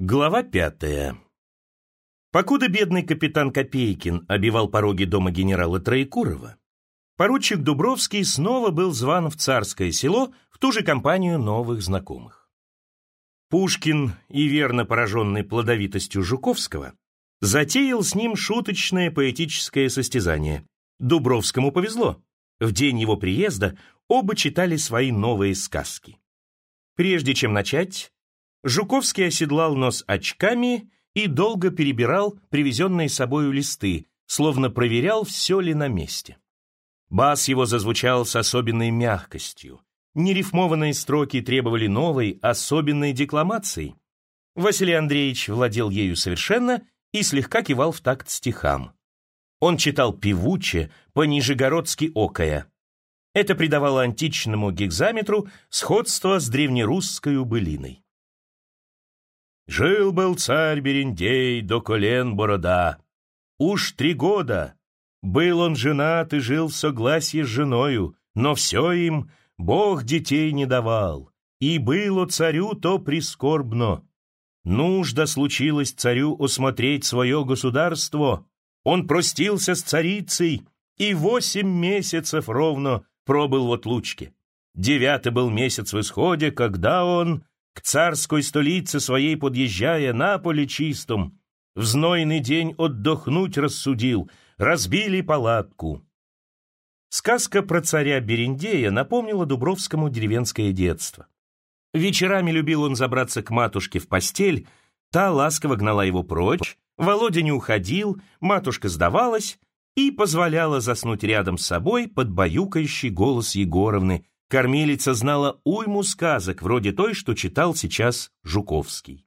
Глава 5. Покуда бедный капитан Копейкин обивал пороги дома генерала Троекурова, поручик Дубровский снова был зван в Царское Село в ту же компанию новых знакомых. Пушкин, и верно пораженный плодовитостью Жуковского, затеял с ним шуточное поэтическое состязание. Дубровскому повезло. В день его приезда оба читали свои новые сказки. Прежде чем начать, Жуковский оседлал нос очками и долго перебирал привезенные с собою листы, словно проверял, все ли на месте. Бас его зазвучал с особенной мягкостью. Нерифмованные строки требовали новой, особенной декламации. Василий Андреевич владел ею совершенно и слегка кивал в такт стихам. Он читал певуче, по-нижегородски окая. Это придавало античному гекзаметру сходство с древнерусской былиной. Жил-был царь Берендей, до колен борода. Уж 3 года был он женат и жил в согласии с женою, но все им Бог детей не давал, и было царю то прискорбно. Нужда случилась царю осмотреть свое государство. Он простился с царицей и 8 месяцев ровно пробыл в отлучке. 9 был месяц в исходе, когда он, к царской столице своей подъезжая на поле чистом, в знойный день отдохнуть рассудил, разбили палатку. Сказка про царя Берендея напомнила Дубровскому деревенское детство. Вечерами любил он забраться к матушке в постель, та ласково гнала его прочь, Володя не уходил, матушка сдавалась и позволяла заснуть рядом с собой под баюкающий голос Егоровны. Кормилица знала уйму сказок, вроде той, что читал сейчас Жуковский.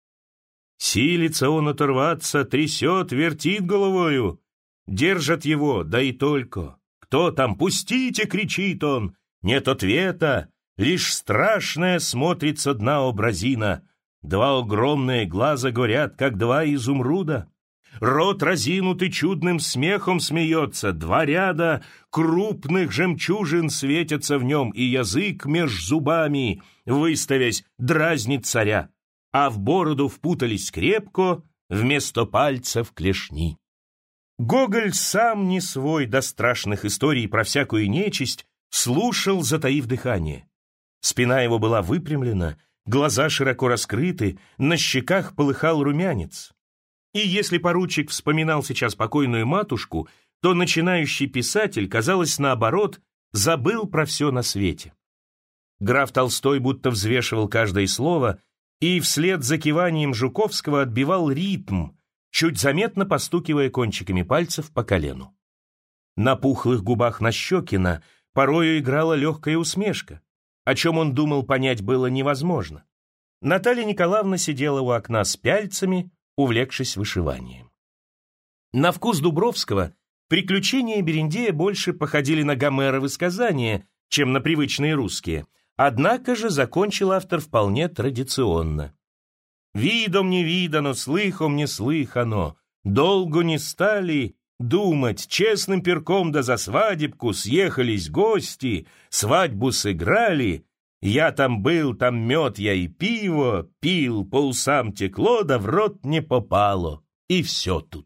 Силится он оторваться, трясет, вертит головою. Держат его, да и только. «Кто там? Пустите!» — кричит он. Нет ответа, лишь страшная смотрит со дна образина. 2 огромные глаза горят, как 2 изумруда. Рот разинутый чудным смехом смеется, 2 ряда крупных жемчужин светятся в нем, и язык меж зубами, выставясь, дразнит царя, а в бороду впутались крепко, вместо пальцев клешни. Гоголь, сам не свой до страшных историй про всякую нечисть, слушал, затаив дыхание. Спина его была выпрямлена, глаза широко раскрыты, на щеках полыхал румянец. И если поручик вспоминал сейчас покойную матушку, то начинающий писатель, казалось, наоборот, забыл про все на свете. Граф Толстой будто взвешивал каждое слово и вслед за киванием Жуковского отбивал ритм, чуть заметно постукивая кончиками пальцев по колену. На пухлых губах Нащекина порою играла легкая усмешка. О чем он думал, понять было невозможно. Наталья Николаевна сидела у окна с пяльцами, увлекшись вышиванием. На вкус Дубровского приключения Берендея больше походили на Гомеровы сказания, чем на привычные русские, однако же закончил автор вполне традиционно. «Видом не видано, слыхом не слыхано, долго не стали думать, честным перком да за свадебку съехались гости, свадьбу сыграли. Я там был, там мед я и пиво пил, по усам текло, да в рот не попало. И все тут».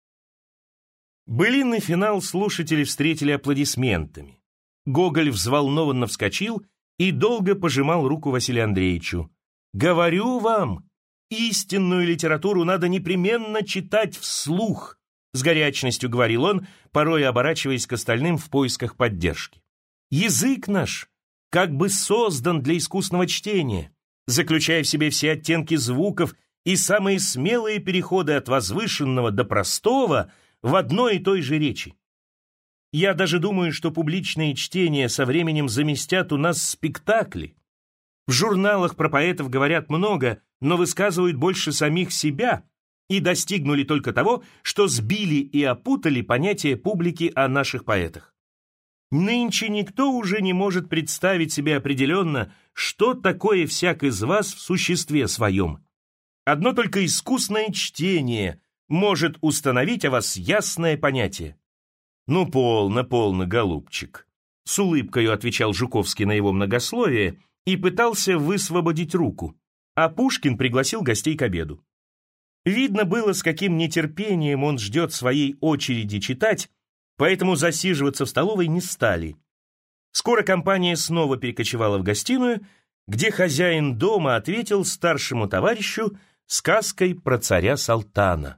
Былинный финал слушатели встретили аплодисментами. Гоголь взволнованно вскочил и долго пожимал руку Василию Андреевичу. «Говорю вам, истинную литературу надо непременно читать вслух», с горячностью говорил он, порой оборачиваясь к остальным в поисках поддержки. «Язык наш как бы создан для искусного чтения, заключая в себе все оттенки звуков и самые смелые переходы от возвышенного до простого в одной и той же речи. Я даже думаю, что публичные чтения со временем заместят у нас спектакли. В журналах про поэтов говорят много, но высказывают больше самих себя и достигнули только того, что сбили и опутали понятие публики о наших поэтах. Нынче никто уже не может представить себе определенно, что такое всяк из вас в существе своем. Одно только искусное чтение может установить о вас ясное понятие». «Ну, полно, полно, голубчик», — с улыбкою отвечал Жуковский на его многословие и пытался высвободить руку. а Пушкин пригласил гостей к обеду. Видно было, с каким нетерпением он ждет своей очереди читать, поэтому засиживаться в столовой не стали. Скоро компания снова перекочевала в гостиную, где хозяин дома ответил старшему товарищу сказкой про царя Салтана.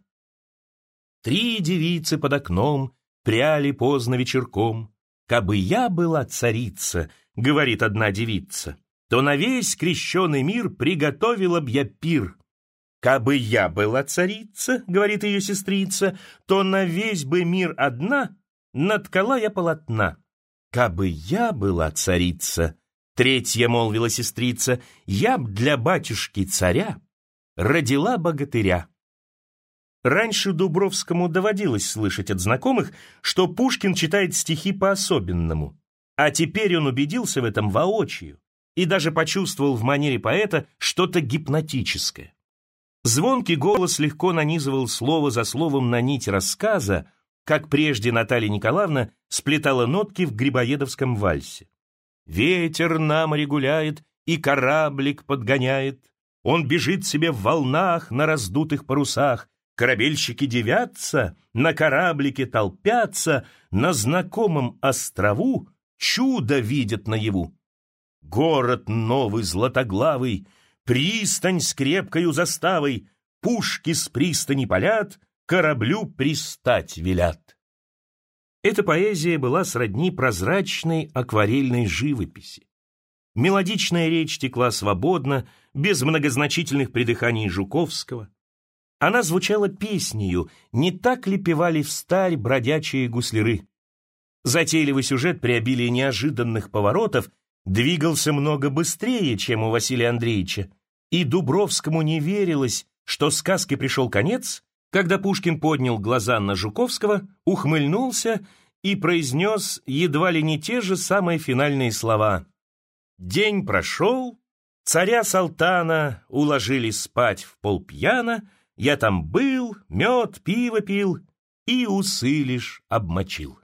«3 девицы под окном пряли поздно вечерком. Кабы я была царица, — говорит одна девица, — то на весь крещеный мир приготовила б я пир. Кабы я была царица, — говорит ее сестрица, — то на весь бы мир одна наткала я полотна. Кабы я была царица, — третья молвила сестрица, — я б для батюшки царя родила богатыря». Раньше Дубровскому доводилось слышать от знакомых, что Пушкин читает стихи по-особенному, а теперь он убедился в этом воочию и даже почувствовал в манере поэта что-то гипнотическое. Звонкий голос легко нанизывал слово за словом на нить рассказа, как прежде Наталья Николаевна сплетала нотки в Грибоедовском вальсе. «Ветер на море гуляет и кораблик подгоняет. Он бежит себе в волнах на раздутых парусах. Корабельщики дивятся, на кораблике толпятся, на знакомом острову чудо видят наяву. Город новый златоглавый, пристань с крепкою заставой, пушки с пристани палят, кораблю пристать велят». Эта поэзия была сродни прозрачной акварельной живописи. Мелодичная речь текла свободно, без многозначительных придыханий Жуковского. Она звучала песнею, не так ли певали встарь бродячие гусляры. Затейливый сюжет при обилии неожиданных поворотов двигался много быстрее, чем у Василия Андреевича, и Дубровскому не верилось, что сказке пришел конец, когда Пушкин поднял глаза на Жуковского, ухмыльнулся и произнес едва ли не те же самые финальные слова. «День прошел, царя Салтана уложили спать в полпьяна, я там был, мед, пиво пил и усы лишь обмочил».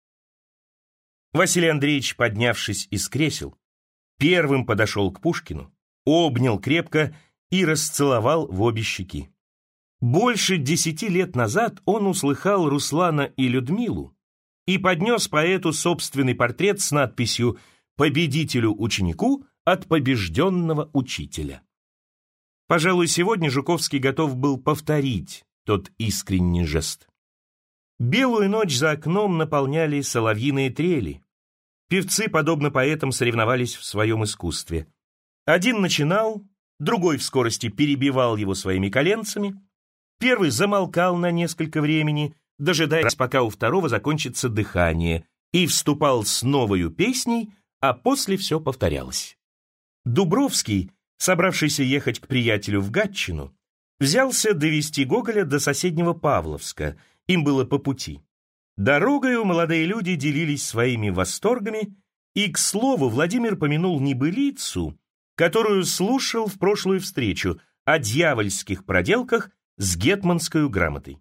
Василий Андреевич, поднявшись из кресел, первым подошел к Пушкину, обнял крепко и расцеловал в обе щеки. Больше 10 лет назад он услыхал Руслана и Людмилу и поднес поэту собственный портрет с надписью «Победителю-ученику от побежденного учителя». Пожалуй, сегодня Жуковский готов был повторить тот искренний жест. Белую ночь за окном наполняли соловьиные трели. Певцы, подобно поэтам, соревновались в своем искусстве. Один начинал, другой в скорости перебивал его своими коленцами, первый замолкал на несколько времени, дожидаясь, пока у второго закончится дыхание, и вступал с новою песней, а после все повторялось. Дубровский, собравшийся ехать к приятелю в Гатчину, взялся довести Гоголя до соседнего Павловска, им было по пути. Дорогою молодые люди делились своими восторгами, и, к слову, Владимир помянул небылицу, которую слушал в прошлую встречу, о дьявольских проделках с гетманскою грамотой.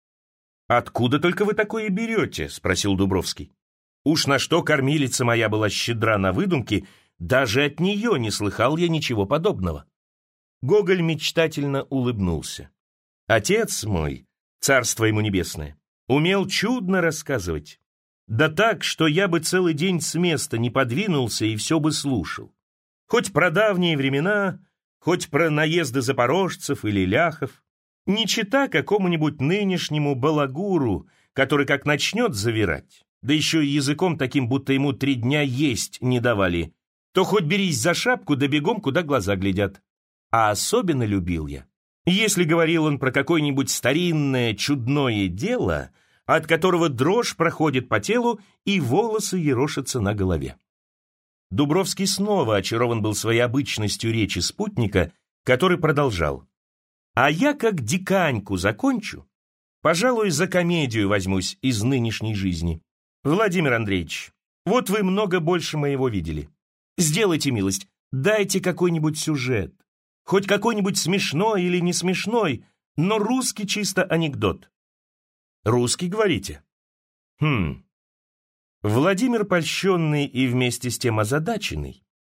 «Откуда только вы такое берете?» — спросил Дубровский. «Уж на что кормилица моя была щедра на выдумки, даже от нее не слыхал я ничего подобного». Гоголь мечтательно улыбнулся. «Отец мой, царство ему небесное, умел чудно рассказывать. Да так, что я бы целый день с места не подвинулся и все бы слушал. Хоть про давние времена, хоть про наезды запорожцев или ляхов. Не чита какому-нибудь нынешнему балагуру, который как начнет завирать, да еще и языком таким, будто ему 3 дня есть не давали, то хоть берись за шапку, да бегом, куда глаза глядят. А особенно любил я, если говорил он про какое-нибудь старинное чудное дело, от которого дрожь проходит по телу и волосы ерошатся на голове». Дубровский снова очарован был своей обычностью речи спутника, который продолжал. «А я как диканьку закончу, пожалуй, за комедию возьмусь из нынешней жизни. Владимир Андреевич, вот вы много больше моего видели. Сделайте милость, дайте какой-нибудь сюжет, хоть какой-нибудь смешной или не смешной, но русский чисто анекдот». «Русский, говорите?» Владимир, польщенный и вместе с тем озадаченный,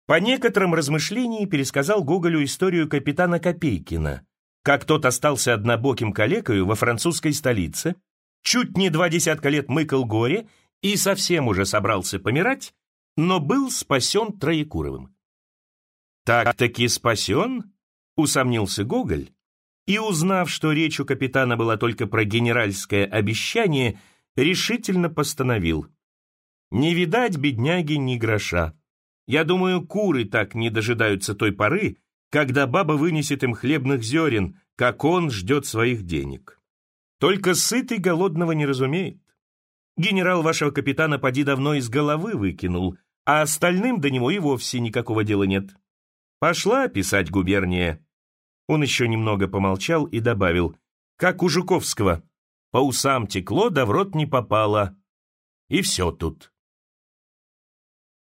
По некоторым размышлениям пересказал Гоголю историю капитана Копейкина, как тот остался однобоким калекою во французской столице, чуть не 20 лет мыкал горе и совсем уже собрался помирать, но был спасен Троекуровым. «Так-таки спасен?» — усомнился Гоголь, и, узнав, что речь у капитана была только про генеральское обещание, решительно постановил: «Не видать, бедняги, ни гроша. Я думаю, куры так не дожидаются той поры, когда баба вынесет им хлебных зерен, как он ждет своих денег. Только сытый голодного не разумеет. Генерал вашего капитана поди давно из головы выкинул, а остальным до него и вовсе никакого дела нет. Пошла писать губерния». Он еще немного помолчал и добавил: «Как у Жуковского, по усам текло, да в рот не попало. И все тут».